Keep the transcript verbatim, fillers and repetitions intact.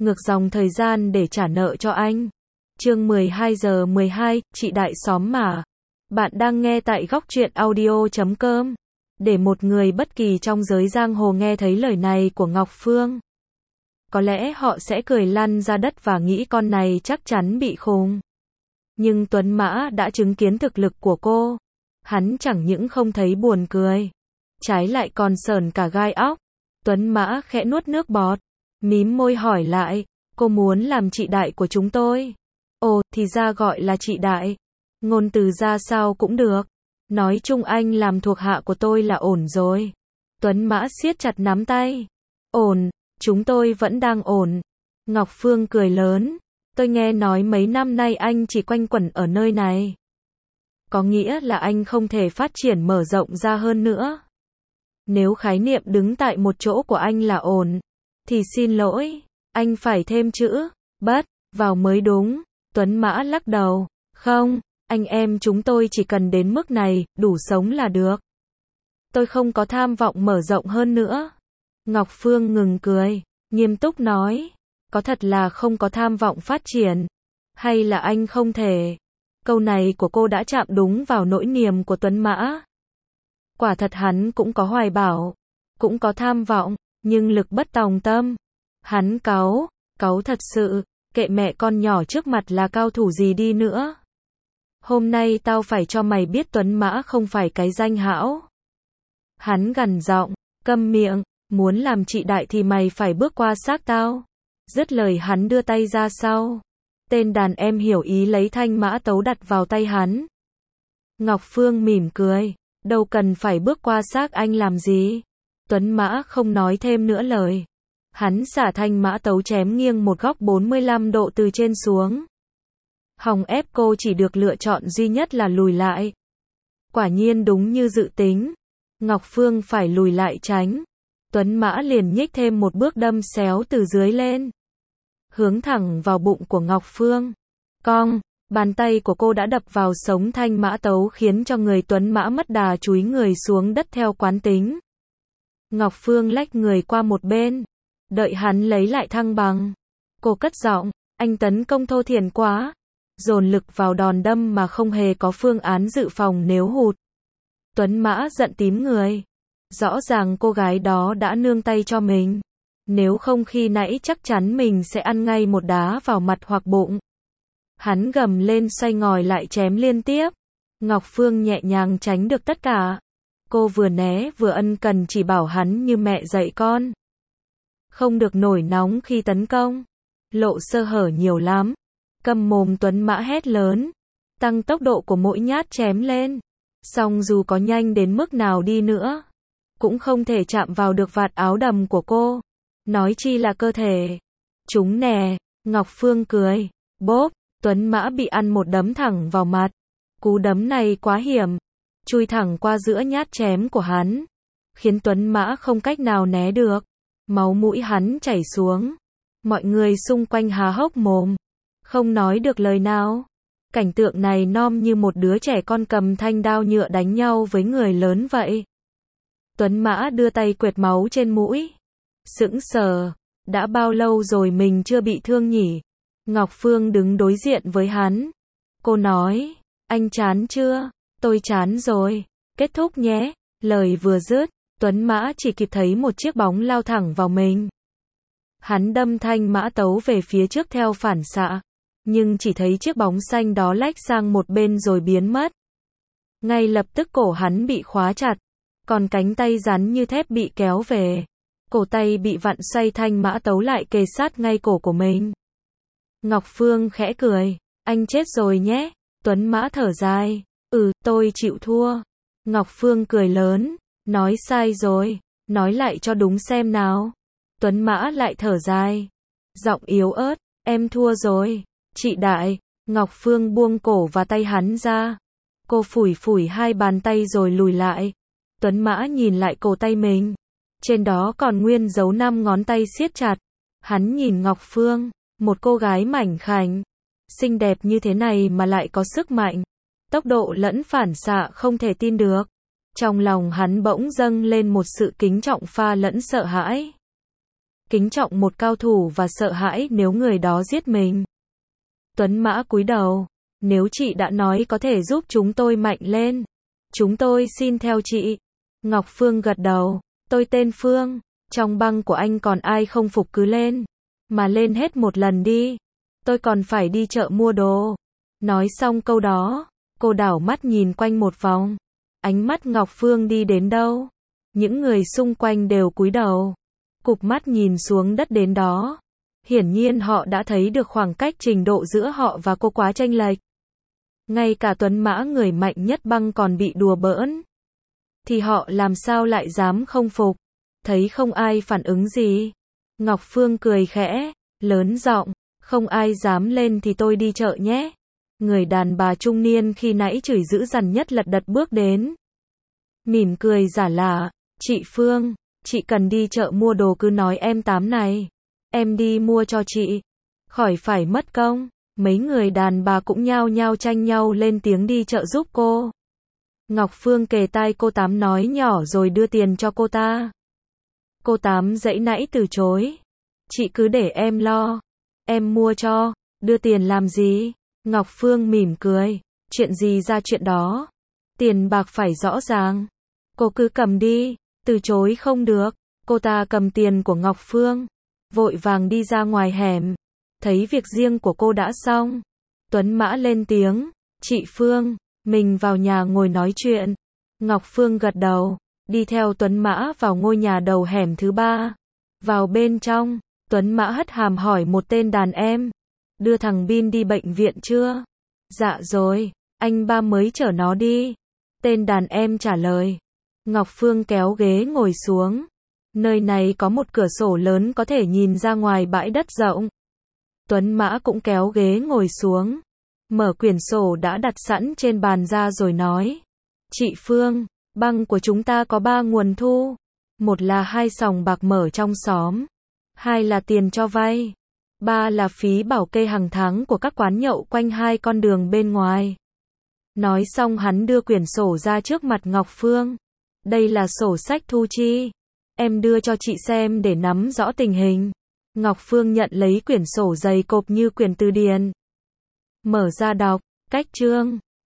ngược dòng thời gian để trả nợ cho anh. Chương mười hai giờ mười hai, chị đại xóm mà. Bạn đang nghe tại góc truyện audio chấm com. Để một người bất kỳ trong giới giang hồ nghe thấy lời này của Ngọc Phương, có lẽ họ sẽ cười lăn ra đất và nghĩ con này chắc chắn bị khùng. Nhưng Tuấn Mã đã chứng kiến thực lực của cô. Hắn chẳng những không thấy buồn cười, trái lại còn sởn cả gai óc. Tuấn Mã khẽ nuốt nước bọt, mím môi hỏi lại, cô muốn làm chị đại của chúng tôi? Ồ, thì ra gọi là chị đại. Ngôn từ ra sao cũng được. Nói chung anh làm thuộc hạ của tôi là ổn rồi. Tuấn Mã siết chặt nắm tay. Ổn, chúng tôi vẫn đang ổn. Ngọc Phương cười lớn. Tôi nghe nói mấy năm nay anh chỉ quanh quẩn ở nơi này. Có nghĩa là anh không thể phát triển mở rộng ra hơn nữa. Nếu khái niệm đứng tại một chỗ của anh là ổn, thì xin lỗi, anh phải thêm chữ bất vào mới đúng. Tuấn Mã lắc đầu. Không, anh em chúng tôi chỉ cần đến mức này, đủ sống là được. Tôi không có tham vọng mở rộng hơn nữa. Ngọc Phương ngừng cười, nghiêm túc nói. Có thật là không có tham vọng phát triển? Hay là anh không thể? Câu này của cô đã chạm đúng vào nỗi niềm của Tuấn Mã. Quả thật hắn cũng có hoài bão, cũng có tham vọng, nhưng lực bất tòng tâm. Hắn cáu, cáu thật sự, kệ mẹ con nhỏ trước mặt là cao thủ gì đi nữa. Hôm nay tao phải cho mày biết Tuấn Mã không phải cái danh hão. Hắn gằn giọng, câm miệng, muốn làm chị đại thì mày phải bước qua xác tao. Dứt lời hắn đưa tay ra sau. Tên đàn em hiểu ý lấy thanh mã tấu đặt vào tay hắn. Ngọc Phương mỉm cười, đâu cần phải bước qua xác anh làm gì. Tuấn Mã không nói thêm nữa lời. Hắn xả thanh mã tấu chém nghiêng một góc bốn mươi lăm độ từ trên xuống. Hòng ép cô chỉ được lựa chọn duy nhất là lùi lại. Quả nhiên đúng như dự tính. Ngọc Phương phải lùi lại tránh. Tuấn Mã liền nhích thêm một bước đâm xéo từ dưới lên, hướng thẳng vào bụng của Ngọc Phương. Cong, bàn tay của cô đã đập vào sống thanh mã tấu khiến cho người Tuấn Mã mất đà chúi người xuống đất theo quán tính. Ngọc Phương lách người qua một bên, đợi hắn lấy lại thăng bằng. Cô cất giọng, anh tấn công thô thiển quá, dồn lực vào đòn đâm mà không hề có phương án dự phòng nếu hụt. Tuấn Mã giận tím người. Rõ ràng cô gái đó đã nương tay cho mình. Nếu không khi nãy chắc chắn mình sẽ ăn ngay một đá vào mặt hoặc bụng. Hắn gầm lên xoay ngòi lại chém liên tiếp. Ngọc Phương nhẹ nhàng tránh được tất cả. Cô vừa né vừa ân cần chỉ bảo hắn như mẹ dạy con. Không được nổi nóng khi tấn công. Lộ sơ hở nhiều lắm. Câm mồm, Tuấn Mã hét lớn. Tăng tốc độ của mỗi nhát chém lên. Song dù có nhanh đến mức nào đi nữa, cũng không thể chạm vào được vạt áo đầm của cô. Nói chi là cơ thể. Chúng nè, Ngọc Phương cười. Bốp, Tuấn Mã bị ăn một đấm thẳng vào mặt. Cú đấm này quá hiểm. Chui thẳng qua giữa nhát chém của hắn. Khiến Tuấn Mã không cách nào né được. Máu mũi hắn chảy xuống. Mọi người xung quanh há hốc mồm. Không nói được lời nào. Cảnh tượng này nom như một đứa trẻ con cầm thanh đao nhựa đánh nhau với người lớn vậy. Tuấn Mã đưa tay quệt máu trên mũi. Sững sờ. Đã bao lâu rồi mình chưa bị thương nhỉ? Ngọc Phương đứng đối diện với hắn. Cô nói, anh chán chưa? Tôi chán rồi. Kết thúc nhé. Lời vừa dứt, Tuấn Mã chỉ kịp thấy một chiếc bóng lao thẳng vào mình. Hắn đâm thanh mã tấu về phía trước theo phản xạ. Nhưng chỉ thấy chiếc bóng xanh đó lách sang một bên rồi biến mất. Ngay lập tức cổ hắn bị khóa chặt. Còn cánh tay rắn như thép bị kéo về. Cổ tay bị vặn xoay, thanh mã tấu lại kề sát ngay cổ của mình. Ngọc Phương khẽ cười. Anh chết rồi nhé. Tuấn Mã thở dài. Ừ, tôi chịu thua. Ngọc Phương cười lớn. Nói sai rồi. Nói lại cho đúng xem nào. Tuấn Mã lại thở dài. Giọng yếu ớt. Em thua rồi. Chị đại. Ngọc Phương buông cổ và tay hắn ra. Cô phủi phủi hai bàn tay rồi lùi lại. Tuấn Mã nhìn lại cổ tay mình. Trên đó còn nguyên dấu năm ngón tay siết chặt. Hắn nhìn Ngọc Phương, một cô gái mảnh khảnh, xinh đẹp như thế này mà lại có sức mạnh, tốc độ lẫn phản xạ không thể tin được. Trong lòng hắn bỗng dâng lên một sự kính trọng pha lẫn sợ hãi. kính trọng một cao thủ và sợ hãi nếu người đó giết mình. Tuấn Mã cúi đầu, nếu chị đã nói có thể giúp chúng tôi mạnh lên, chúng tôi xin theo chị. Ngọc Phương gật đầu, tôi tên Phương, trong băng của anh còn ai không phục cứ lên, mà lên hết một lần đi, tôi còn phải đi chợ mua đồ. Nói xong câu đó, cô đảo mắt nhìn quanh một vòng, ánh mắt Ngọc Phương đi đến đâu, những người xung quanh đều cúi đầu, cụp mắt nhìn xuống đất đến đó. Hiển nhiên họ đã thấy được khoảng cách trình độ giữa họ và cô quá chênh lệch. Ngay cả Tuấn Mã người mạnh nhất băng còn bị đùa bỡn, thì họ làm sao lại dám không phục. Thấy không ai phản ứng gì, Ngọc Phương cười khẽ, lớn giọng, không ai dám lên thì tôi đi chợ nhé. Người đàn bà trung niên khi nãy chửi dữ dằn nhất lật đật bước đến, mỉm cười giả lả, chị Phương, chị cần đi chợ mua đồ cứ nói em tám này, em đi mua cho chị, khỏi phải mất công. Mấy người đàn bà cũng nhao nhao tranh nhau lên tiếng đi chợ giúp cô. Ngọc Phương kề tai cô Tám nói nhỏ rồi đưa tiền cho cô ta. Cô Tám dãy nãy từ chối. Chị cứ để em lo, em mua cho, đưa tiền làm gì? Ngọc Phương mỉm cười, chuyện gì ra chuyện đó, tiền bạc phải rõ ràng. Cô cứ cầm đi, từ chối không được. Cô ta cầm tiền của Ngọc Phương, vội vàng đi ra ngoài hẻm. Thấy việc riêng của cô đã xong, Tuấn Mã lên tiếng, chị Phương, mình vào nhà ngồi nói chuyện. Ngọc Phương gật đầu, đi theo Tuấn Mã vào ngôi nhà đầu hẻm thứ ba. Vào bên trong, Tuấn Mã hất hàm hỏi một tên đàn em, đưa thằng Bin đi bệnh viện chưa? Dạ rồi, anh ba mới chở nó đi. Tên đàn em trả lời. Ngọc Phương kéo ghế ngồi xuống. Nơi này có một cửa sổ lớn có thể nhìn ra ngoài bãi đất rộng. Tuấn Mã cũng kéo ghế ngồi xuống, mở quyển sổ đã đặt sẵn trên bàn ra rồi nói, chị Phương, băng của chúng ta có ba nguồn thu, một là hai sòng bạc mở trong xóm, hai là tiền cho vay, ba là phí bảo kê hàng tháng của các quán nhậu quanh hai con đường bên ngoài. Nói xong hắn đưa quyển sổ ra trước mặt Ngọc Phương, đây là sổ sách thu chi, em đưa cho chị xem để nắm rõ tình hình. Ngọc Phương nhận lấy quyển sổ dày cộp như quyển từ điển. Mở ra đọc, cách chương,